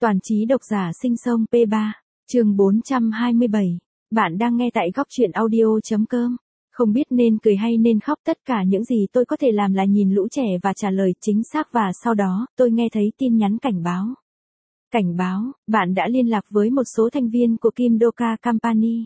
Toàn trí độc giả sinh sông P3, chương 427. Bạn đang nghe tại góc truyện audio.com. Không biết nên cười hay nên khóc, tất cả những gì tôi có thể làm là nhìn lũ trẻ và trả lời chính xác, và sau đó, tôi nghe thấy tin nhắn cảnh báo. Cảnh báo, bạn đã liên lạc với một số thành viên của Kim Doka Company.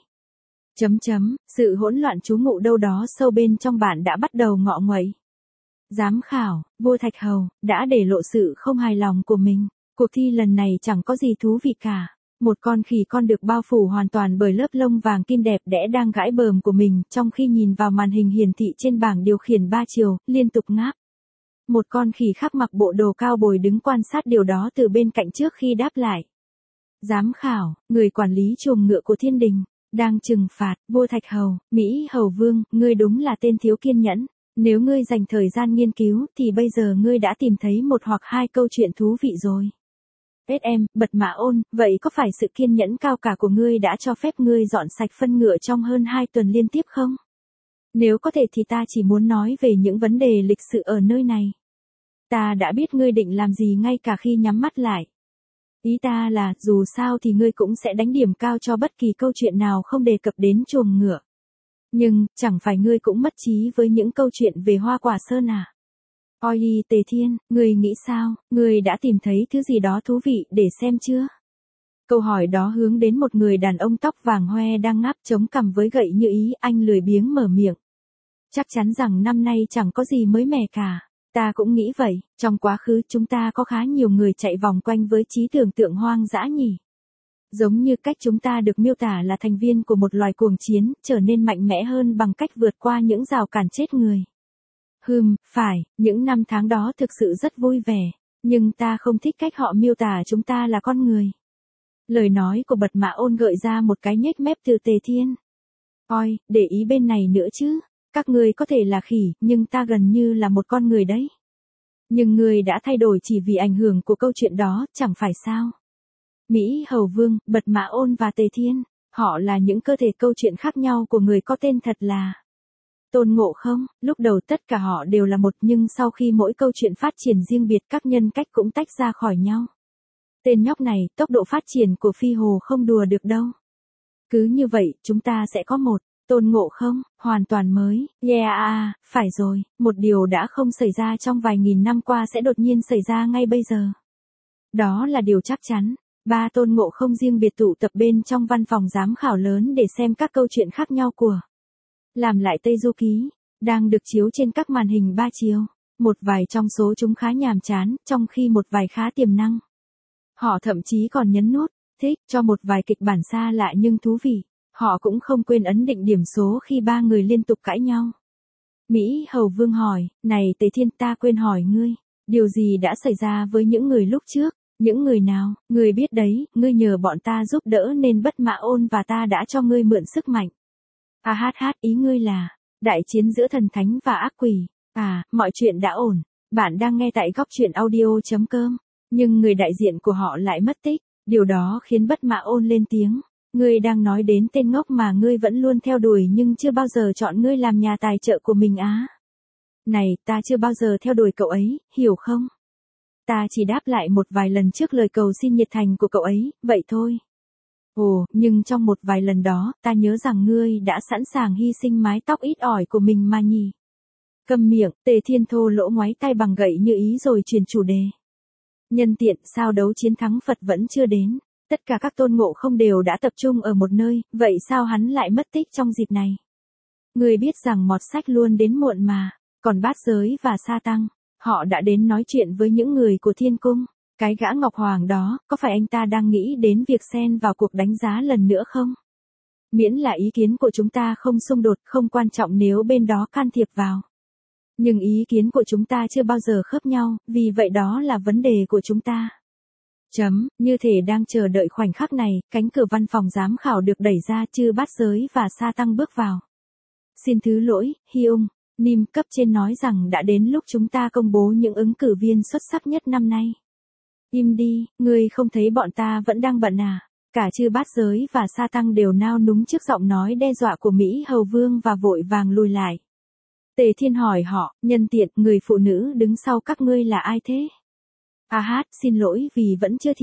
Sự hỗn loạn trú ngụ đâu đó sâu bên trong bạn đã bắt đầu ngọ nguậy. Giám khảo, vua Thạch Hầu, đã để lộ sự không hài lòng của mình. Cuộc thi lần này chẳng có gì thú vị cả. Một con khỉ con được bao phủ hoàn toàn bởi lớp lông vàng kim đẹp đẽ đang gãi bờm của mình, trong khi nhìn vào màn hình hiển thị trên bảng điều khiển 3 chiều, liên tục ngáp. Một con khỉ khác mặc bộ đồ cao bồi đứng quan sát điều đó từ bên cạnh trước khi đáp lại. Giám khảo, người quản lý chuồng ngựa của thiên đình, đang trừng phạt vua Thạch Hầu, Mỹ Hầu Vương, ngươi đúng là tên thiếu kiên nhẫn. Nếu ngươi dành thời gian nghiên cứu thì bây giờ ngươi đã tìm thấy một hoặc hai câu chuyện thú vị rồi. Bật Mã Ôn, vậy có phải sự kiên nhẫn cao cả của ngươi đã cho phép ngươi dọn sạch phân ngựa trong hơn 2 tuần liên tiếp không? Nếu có thể thì ta chỉ muốn nói về những vấn đề lịch sự ở nơi này. Ta đã biết ngươi định làm gì ngay cả khi nhắm mắt lại. Ý ta là, dù sao thì ngươi cũng sẽ đánh điểm cao cho bất kỳ câu chuyện nào không đề cập đến chuồng ngựa. Nhưng, chẳng phải ngươi cũng mất trí với những câu chuyện về Hoa Quả Sơn à? Ôi Tề Thiên, ngươi nghĩ sao, ngươi đã tìm thấy thứ gì đó thú vị để xem chưa? Câu hỏi đó hướng đến một người đàn ông tóc vàng hoe đang ngáp chống cằm với gậy như ý, anh lười biếng mở miệng. Chắc chắn rằng năm nay chẳng có gì mới mẻ cả. Ta cũng nghĩ vậy, trong quá khứ chúng ta có khá nhiều người chạy vòng quanh với trí tưởng tượng hoang dã nhỉ. Giống như cách chúng ta được miêu tả là thành viên của một loài cuồng chiến, trở nên mạnh mẽ hơn bằng cách vượt qua những rào cản chết người. Phải, những năm tháng đó thực sự rất vui vẻ, nhưng ta không thích cách họ miêu tả chúng ta là con người. Lời nói của Bật Mã Ôn gợi ra một cái nhếch mép từ Tề Thiên. Ôi, để ý bên này nữa chứ, các ngươi có thể là khỉ, nhưng ta gần như là một con người đấy. Nhưng ngươi đã thay đổi chỉ vì ảnh hưởng của câu chuyện đó, chẳng phải sao? Mỹ Hầu Vương, Bật Mã Ôn và Tề Thiên, họ là những cơ thể câu chuyện khác nhau của người có tên thật là Tôn Ngộ Không. Lúc đầu tất cả họ đều là một, nhưng sau khi mỗi câu chuyện phát triển riêng biệt, các nhân cách cũng tách ra khỏi nhau. Tên nhóc này, tốc độ phát triển của Phi Hồ không đùa được đâu. Cứ như vậy, chúng ta sẽ có một Tôn Ngộ Không, hoàn toàn mới. Phải rồi, một điều đã không xảy ra trong vài nghìn năm qua sẽ đột nhiên xảy ra ngay bây giờ. Đó là điều chắc chắn. 3 Tôn Ngộ Không riêng biệt tụ tập bên trong văn phòng giám khảo lớn để xem các câu chuyện khác nhau của Làm Lại Tây Du Ký, đang được chiếu trên các màn hình 3 chiều. Một vài trong số chúng khá nhàm chán, trong khi một vài khá tiềm năng. Họ thậm chí còn nhấn nút thích cho một vài kịch bản xa lạ nhưng thú vị. Họ cũng không quên ấn định điểm số khi 3 người liên tục cãi nhau. Mỹ Hầu Vương hỏi, này Tề Thiên, ta quên hỏi ngươi, điều gì đã xảy ra với những người lúc trước? Những người nào, ngươi biết đấy, ngươi nhờ bọn ta giúp đỡ nên Bật Mã Ôn và ta đã cho ngươi mượn sức mạnh. Ý ngươi là đại chiến giữa thần thánh và ác quỷ. Mọi chuyện đã ổn. Bạn đang nghe tại góc truyện audio.com. Nhưng người đại diện của họ lại mất tích. Điều đó khiến Bật Mã Ôn lên tiếng. Ngươi đang nói đến tên ngốc mà ngươi vẫn luôn theo đuổi nhưng chưa bao giờ chọn ngươi làm nhà tài trợ của mình á. Này, ta chưa bao giờ theo đuổi cậu ấy, hiểu không? Ta chỉ đáp lại một vài lần trước lời cầu xin nhiệt thành của cậu ấy, vậy thôi. Ồ, nhưng trong một vài lần đó, ta nhớ rằng ngươi đã sẵn sàng hy sinh mái tóc ít ỏi của mình mà nhỉ. Câm miệng, Tề Thiên thô lỗ ngoáy tay bằng gậy như ý rồi chuyển chủ đề. Nhân tiện, sao đấu chiến thắng Phật vẫn chưa đến? Tất cả các Tôn Ngộ Không đều đã tập trung ở một nơi, vậy sao hắn lại mất tích trong dịp này? Ngươi biết rằng mọt sách luôn đến muộn mà, còn Bát Giới và Sa Tăng, họ đã đến nói chuyện với những người của Thiên Cung. Cái gã Ngọc Hoàng đó, có phải anh ta đang nghĩ đến việc xen vào cuộc đánh giá lần nữa không? Miễn là ý kiến của chúng ta không xung đột, không quan trọng nếu bên đó can thiệp vào. Nhưng ý kiến của chúng ta chưa bao giờ khớp nhau, vì vậy đó là vấn đề của chúng ta. Như thể đang chờ đợi khoảnh khắc này, cánh cửa văn phòng giám khảo được đẩy ra, chư Bát Giới và Sa Tăng bước vào. Xin thứ lỗi, Hyung, Nim cấp trên nói rằng đã đến lúc chúng ta công bố những ứng cử viên xuất sắc nhất năm nay. Im đi, ngươi không thấy bọn ta vẫn đang bận à? Cả chư Bát Giới và Sa Tăng đều nao núng trước giọng nói đe dọa của Mỹ Hầu Vương và vội vàng lùi lại. Tề Thiên hỏi họ, nhân tiện, người phụ nữ đứng sau các ngươi là ai thế? Xin lỗi vì vẫn chưa thiểu.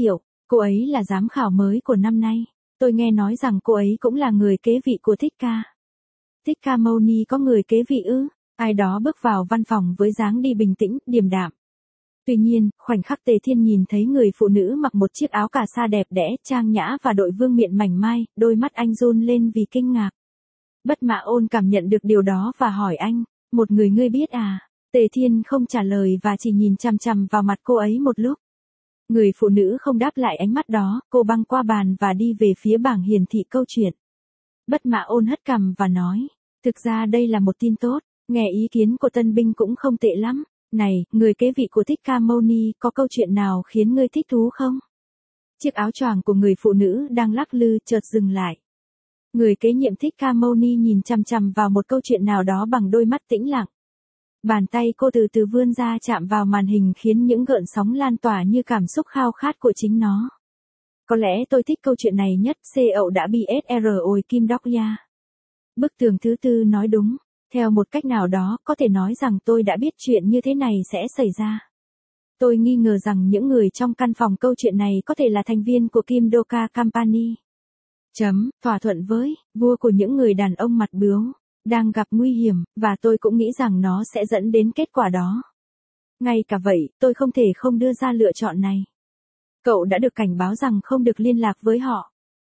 Cô ấy là giám khảo mới của năm nay. Tôi nghe nói rằng cô ấy cũng là người kế vị của Thích Ca. Thích Ca Mâu Ni có người kế vị ư? Ai đó bước vào văn phòng với dáng đi bình tĩnh, điềm đạm. Tuy nhiên, khoảnh khắc Tề Thiên nhìn thấy người phụ nữ mặc một chiếc áo cà sa đẹp đẽ, trang nhã và đội vương miện mảnh mai, đôi mắt anh run lên vì kinh ngạc. Bất Mã Ôn cảm nhận được điều đó và hỏi anh, một người ngươi biết à? Tề Thiên không trả lời và chỉ nhìn chằm chằm vào mặt cô ấy một lúc. Người phụ nữ không đáp lại ánh mắt đó, cô băng qua bàn và đi về phía bảng hiển thị câu chuyện. Bất Mã Ôn hất cằm và nói, thực ra đây là một tin tốt, nghe ý kiến của tân binh cũng không tệ lắm. Này, người kế vị của Thích Ca Mâu Ni, có câu chuyện nào khiến ngươi thích thú không? Chiếc áo choàng của người phụ nữ đang lắc lư chợt dừng lại. Người kế nhiệm Thích Ca Mâu Ni nhìn chằm chằm vào một câu chuyện nào đó bằng đôi mắt tĩnh lặng. Bàn tay cô từ từ vươn ra chạm vào màn hình khiến những gợn sóng lan tỏa như cảm xúc khao khát của chính nó. Có lẽ tôi thích câu chuyện này nhất, CEO đã bị SR ôi Kim Đốc Ya. Bức tường thứ tư nói đúng. Theo một cách nào đó, có thể nói rằng tôi đã biết chuyện như thế này sẽ xảy ra. Tôi nghi ngờ rằng những người trong căn phòng câu chuyện này có thể là thành viên của Kim Doka Company. Thỏa thuận với, vua của những người đàn ông mặt bướu, đang gặp nguy hiểm, và tôi cũng nghĩ rằng nó sẽ dẫn đến kết quả đó. Ngay cả vậy, tôi không thể không đưa ra lựa chọn này. Cậu đã được cảnh báo rằng không được liên lạc với họ.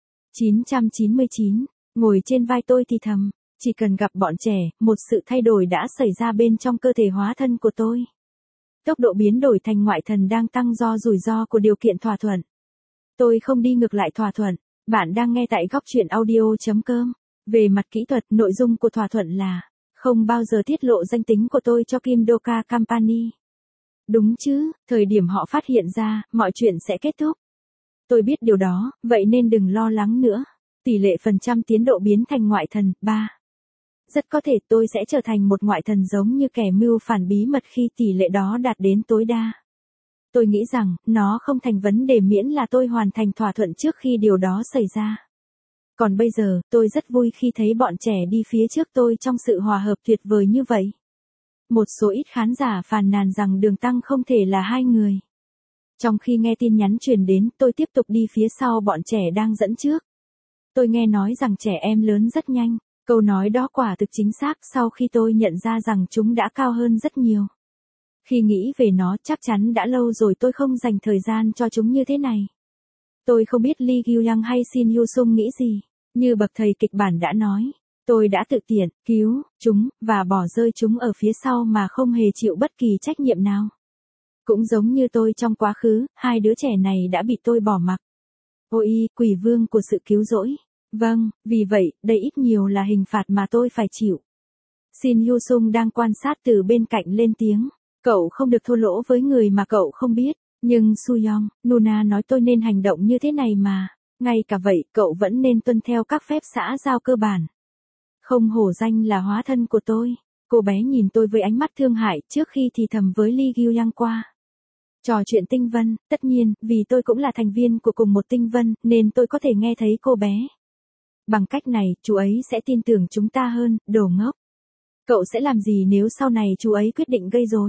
999, ngồi trên vai tôi thì thầm. Chỉ cần gặp bọn trẻ, một sự thay đổi đã xảy ra bên trong cơ thể hóa thân của tôi. Tốc độ biến đổi thành ngoại thần đang tăng do rủi ro của điều kiện thỏa thuận. Tôi không đi ngược lại thỏa thuận. Bạn đang nghe tại góc truyện audio.com. Về mặt kỹ thuật, nội dung của thỏa thuận là không bao giờ tiết lộ danh tính của tôi cho Kim Doka Company. Đúng chứ, thời điểm họ phát hiện ra, mọi chuyện sẽ kết thúc. Tôi biết điều đó, vậy nên đừng lo lắng nữa. Tỷ lệ phần trăm tiến độ biến thành ngoại thần, 3. Rất có thể tôi sẽ trở thành một ngoại thần giống như kẻ mưu phản bí mật khi tỷ lệ đó đạt đến tối đa. Tôi nghĩ rằng, nó không thành vấn đề miễn là tôi hoàn thành thỏa thuận trước khi điều đó xảy ra. Còn bây giờ, tôi rất vui khi thấy bọn trẻ đi phía trước tôi trong sự hòa hợp tuyệt vời như vậy. Một số ít khán giả phàn nàn rằng đường tăng không thể là hai người. Trong khi nghe tin nhắn truyền đến, tôi tiếp tục đi phía sau bọn trẻ đang dẫn trước. Tôi nghe nói rằng trẻ em lớn rất nhanh. Câu nói đó quả thực chính xác sau khi tôi nhận ra rằng chúng đã cao hơn rất nhiều. Khi nghĩ về nó, chắc chắn đã lâu rồi tôi không dành thời gian cho chúng như thế này. Tôi không biết Lee Gyung hay Shin Hyo Sung nghĩ gì. Như bậc thầy kịch bản đã nói, tôi đã tự tiện, cứu chúng, và bỏ rơi chúng ở phía sau mà không hề chịu bất kỳ trách nhiệm nào. Cũng giống như tôi trong quá khứ, hai đứa trẻ này đã bị tôi bỏ mặc. Ôi, quỷ vương của sự cứu rỗi. Vâng, vì vậy, đây ít nhiều là hình phạt mà tôi phải chịu. Shin Hyo Sung đang quan sát từ bên cạnh lên tiếng. Cậu không được thô lỗ với người mà cậu không biết. Nhưng Suyong, Nuna nói tôi nên hành động như thế này mà. Ngay cả vậy, cậu vẫn nên tuân theo các phép xã giao cơ bản. Không hổ danh là hóa thân của tôi. Cô bé nhìn tôi với ánh mắt thương hại trước khi thì thầm với Lee Gyung qua. Trò chuyện tinh vân, tất nhiên, vì tôi cũng là thành viên của cùng một tinh vân, nên tôi có thể nghe thấy cô bé. Bằng cách này, chú ấy sẽ tin tưởng chúng ta hơn, đồ ngốc. Cậu sẽ làm gì nếu sau này chú ấy quyết định gây rối?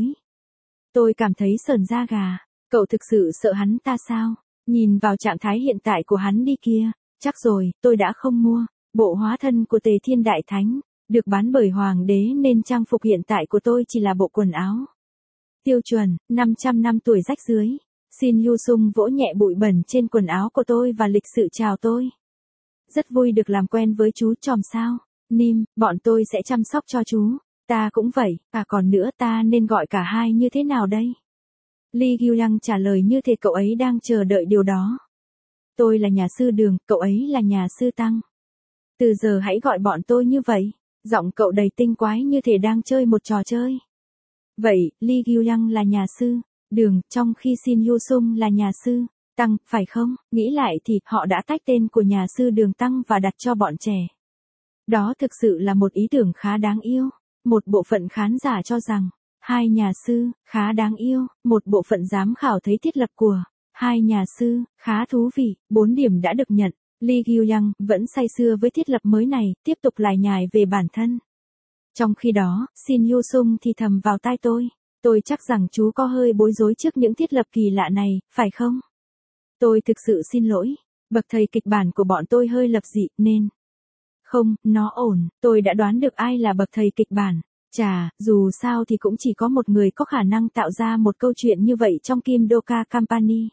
Tôi cảm thấy sởn da gà. Cậu thực sự sợ hắn ta sao? Nhìn vào trạng thái hiện tại của hắn đi kia. Chắc rồi, tôi đã không mua. Bộ hóa thân của Tề Thiên Đại Thánh. Được bán bởi Hoàng đế nên trang phục hiện tại của tôi chỉ là bộ quần áo. Tiêu chuẩn, 500 năm tuổi rách dưới. Shin Hyo Sung vỗ nhẹ bụi bẩn trên quần áo của tôi và lịch sự chào tôi. Rất vui được làm quen với chú Tròm sao. Nim, bọn tôi sẽ chăm sóc cho chú. Ta cũng vậy, còn nữa ta nên gọi cả hai như thế nào đây? Lee Gyung trả lời như thể cậu ấy đang chờ đợi điều đó. Tôi là nhà sư Đường, cậu ấy là nhà sư Tăng. Từ giờ hãy gọi bọn tôi như vậy. Giọng cậu đầy tinh quái như thể đang chơi một trò chơi. Vậy, Lee Gyung là nhà sư Đường, trong khi Shin Hyo Sung là nhà sư Tăng, phải không? Nghĩ lại thì, họ đã tách tên của nhà sư Đường Tăng và đặt cho bọn trẻ. Đó thực sự là một ý tưởng khá đáng yêu. Một bộ phận khán giả cho rằng, hai nhà sư, khá đáng yêu. Một bộ phận giám khảo thấy thiết lập của hai nhà sư, khá thú vị. 4 điểm đã được nhận. Lee Gyung vẫn say sưa với thiết lập mới này, tiếp tục lải nhải về bản thân. Trong khi đó, Shin Hyo Sung thì thầm vào tai tôi. Tôi chắc rằng chú có hơi bối rối trước những thiết lập kỳ lạ này, phải không? Tôi thực sự xin lỗi. Bậc thầy kịch bản của bọn tôi hơi lập dị nên. Không, nó ổn, tôi đã đoán được ai là bậc thầy kịch bản. Chà, dù sao thì cũng chỉ có một người có khả năng tạo ra một câu chuyện như vậy trong Kim Doka Company.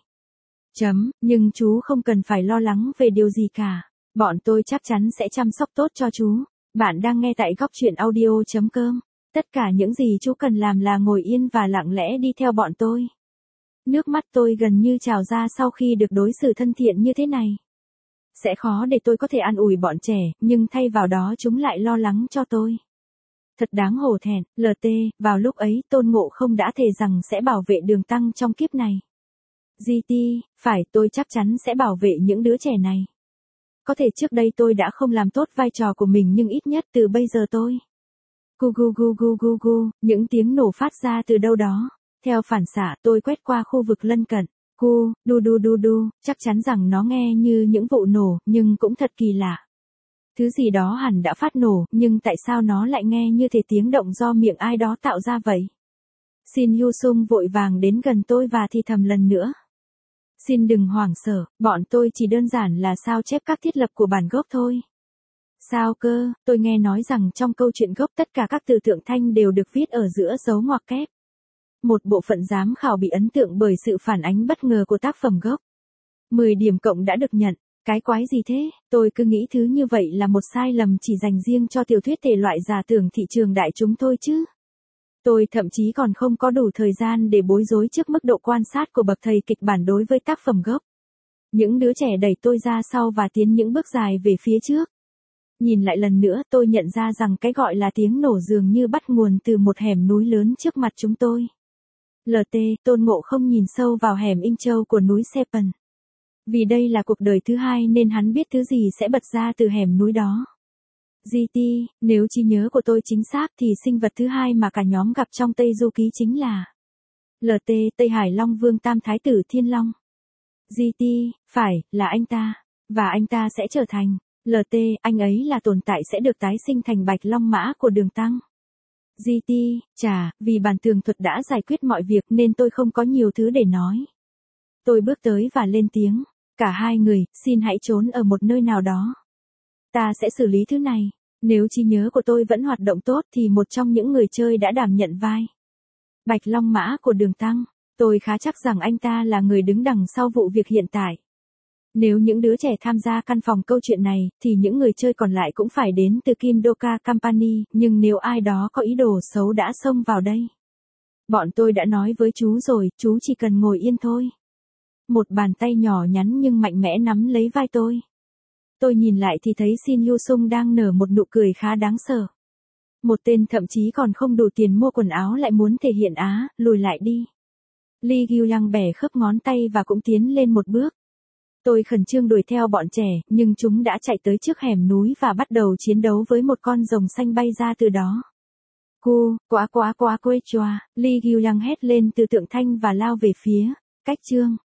Nhưng chú không cần phải lo lắng về điều gì cả. Bọn tôi chắc chắn sẽ chăm sóc tốt cho chú. Bạn đang nghe tại góc truyện audio.com. Tất cả những gì chú cần làm là ngồi yên và lặng lẽ đi theo bọn tôi. Nước mắt tôi gần như trào ra sau khi được đối xử thân thiện như thế này. Sẽ khó để tôi có thể an ủi bọn trẻ, nhưng thay vào đó chúng lại lo lắng cho tôi. Thật đáng hổ thẹn, LT, vào lúc ấy Tôn Ngộ Không đã thề rằng sẽ bảo vệ Đường Tăng trong kiếp này. GT, phải, tôi chắc chắn sẽ bảo vệ những đứa trẻ này. Có thể trước đây tôi đã không làm tốt vai trò của mình nhưng ít nhất từ bây giờ tôi. Gu gu gu gu gu gu, những tiếng nổ phát ra từ đâu đó. Theo phản xạ tôi quét qua khu vực lân cận. Đu đu đu đu, chắc chắn rằng nó nghe như những vụ nổ, nhưng cũng thật kỳ lạ. Thứ gì đó hẳn đã phát nổ, nhưng tại sao nó lại nghe như thể tiếng động do miệng ai đó tạo ra vậy? Shin Yu Sung vội vàng đến gần tôi và thì thầm lần nữa. Xin đừng hoảng sợ, bọn tôi chỉ đơn giản là sao chép các thiết lập của bản gốc thôi. Sao cơ, tôi nghe nói rằng trong câu chuyện gốc tất cả các từ tượng thanh đều được viết ở giữa dấu ngoặc kép. Một bộ phận giám khảo bị ấn tượng bởi sự phản ánh bất ngờ của tác phẩm gốc. 10 điểm cộng đã được nhận. Cái quái gì thế, tôi cứ nghĩ thứ như vậy là một sai lầm chỉ dành riêng cho tiểu thuyết thể loại giả tưởng thị trường đại chúng thôi chứ. Tôi thậm chí còn không có đủ thời gian để bối rối trước mức độ quan sát của bậc thầy kịch bản đối với tác phẩm gốc. Những đứa trẻ đẩy tôi ra sau và tiến những bước dài về phía trước. Nhìn lại lần nữa tôi nhận ra rằng cái gọi là tiếng nổ dường như bắt nguồn từ một hẻm núi lớn trước mặt chúng tôi. LT, Tôn Ngộ Không nhìn sâu vào hẻm Inh Châu của núi Sepen. Vì đây là cuộc đời thứ hai nên hắn biết thứ gì sẽ bật ra từ hẻm núi đó. GT, nếu trí nhớ của tôi chính xác thì sinh vật thứ hai mà cả nhóm gặp trong Tây Du Ký chính là LT, Tây Hải Long Vương Tam Thái tử Thiên Long. GT, phải, là anh ta. Và anh ta sẽ trở thành LT, anh ấy là tồn tại sẽ được tái sinh thành Bạch Long Mã của Đường Tăng. GT, chà, vì bản tường thuật đã giải quyết mọi việc nên tôi không có nhiều thứ để nói. Tôi bước tới và lên tiếng. Cả hai người, xin hãy trốn ở một nơi nào đó. Ta sẽ xử lý thứ này. Nếu trí nhớ của tôi vẫn hoạt động tốt thì một trong những người chơi đã đảm nhận vai Bạch Long Mã của Đường Tăng. Tôi khá chắc rằng anh ta là người đứng đằng sau vụ việc hiện tại. Nếu những đứa trẻ tham gia căn phòng câu chuyện này, thì những người chơi còn lại cũng phải đến từ Kim Doka Company, nhưng nếu ai đó có ý đồ xấu đã xông vào đây. Bọn tôi đã nói với chú rồi, chú chỉ cần ngồi yên thôi. Một bàn tay nhỏ nhắn nhưng mạnh mẽ nắm lấy vai tôi. Tôi nhìn lại thì thấy Shin Yu Sung đang nở một nụ cười khá đáng sợ. Một tên thậm chí còn không đủ tiền mua quần áo lại muốn thể hiện lùi lại đi. Lee Gyu-yang bẻ khớp ngón tay và cũng tiến lên một bước. Tôi khẩn trương đuổi theo bọn trẻ, nhưng chúng đã chạy tới trước hẻm núi và bắt đầu chiến đấu với một con rồng xanh bay ra từ đó. Quá quê choa, Lee Gyu-yang hét lên từ tượng thanh và lao về phía cách chương.